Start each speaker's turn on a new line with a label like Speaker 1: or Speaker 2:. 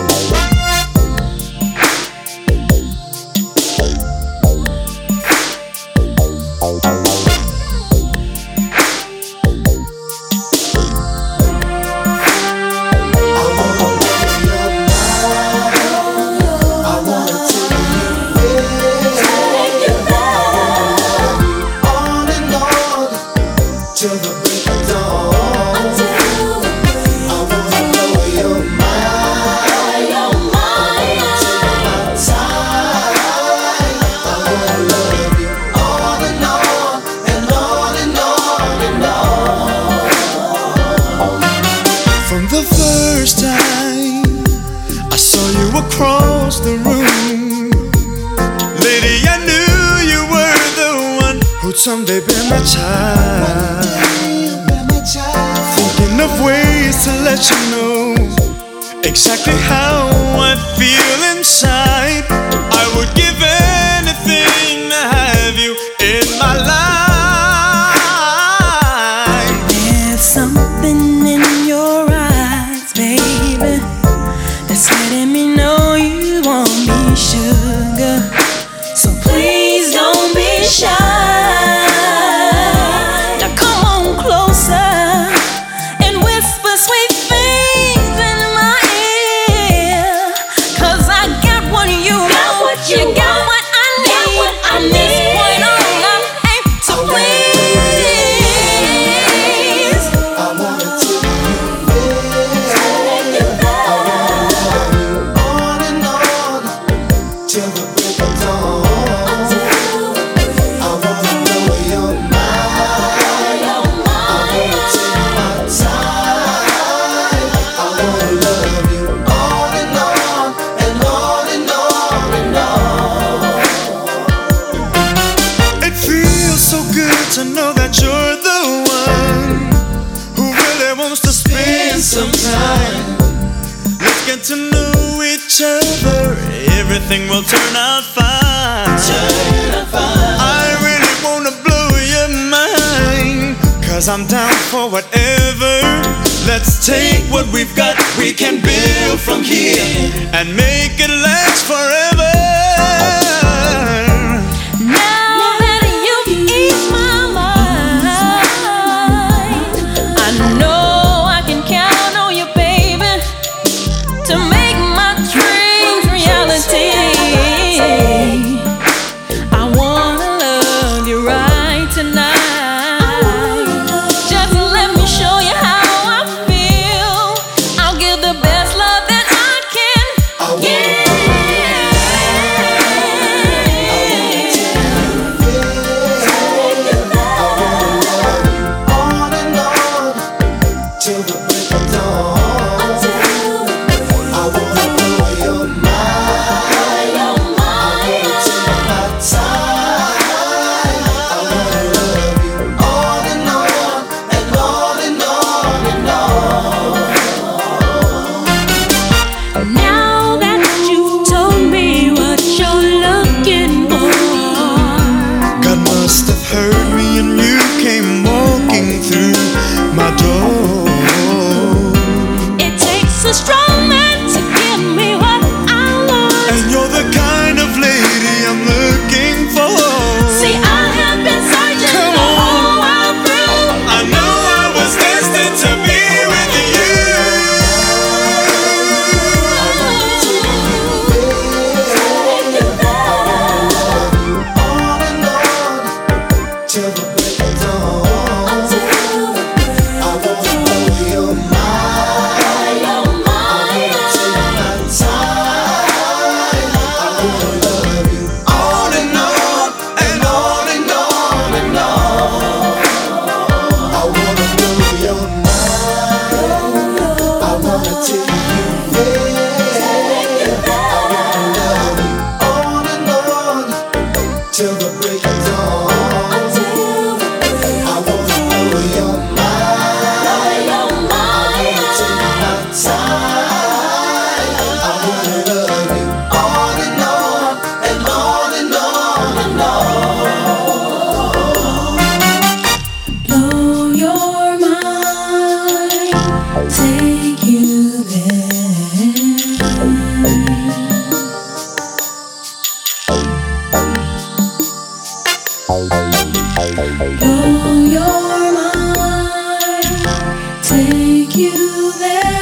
Speaker 1: Across the room, lady, I knew you were the one who'd someday be my child. Thinking of ways to let you know exactly how I feel inside. I would give anything to have you in my life.
Speaker 2: There's something in your eyes, baby, that's letting me know you want me, sugar. So please don't be shy. Now come on closer and whisper sweet things in my ear. 'Cause I got what you want. You got what I need. From this point on, I'm aim to please.
Speaker 3: I wanna take you on and on till the break of dawn. I wanna know your mind. I wanna take my time. I wanna love you on and on and on and on and on.
Speaker 1: It feels so good to know that you're the one who really wants to spend some time. Let's get to know each other. Everything will turn out fine. I really wanna blow your mind, 'cause I'm down for whatever. Let's take what we've got, we can build from here and make it last forever.
Speaker 2: Now that you've eased my mind, I know I can count on you, baby, to make my dreams reality. I wanna love you right tonight. Just let me show you how I feel. I'll give the best love that I can give. there.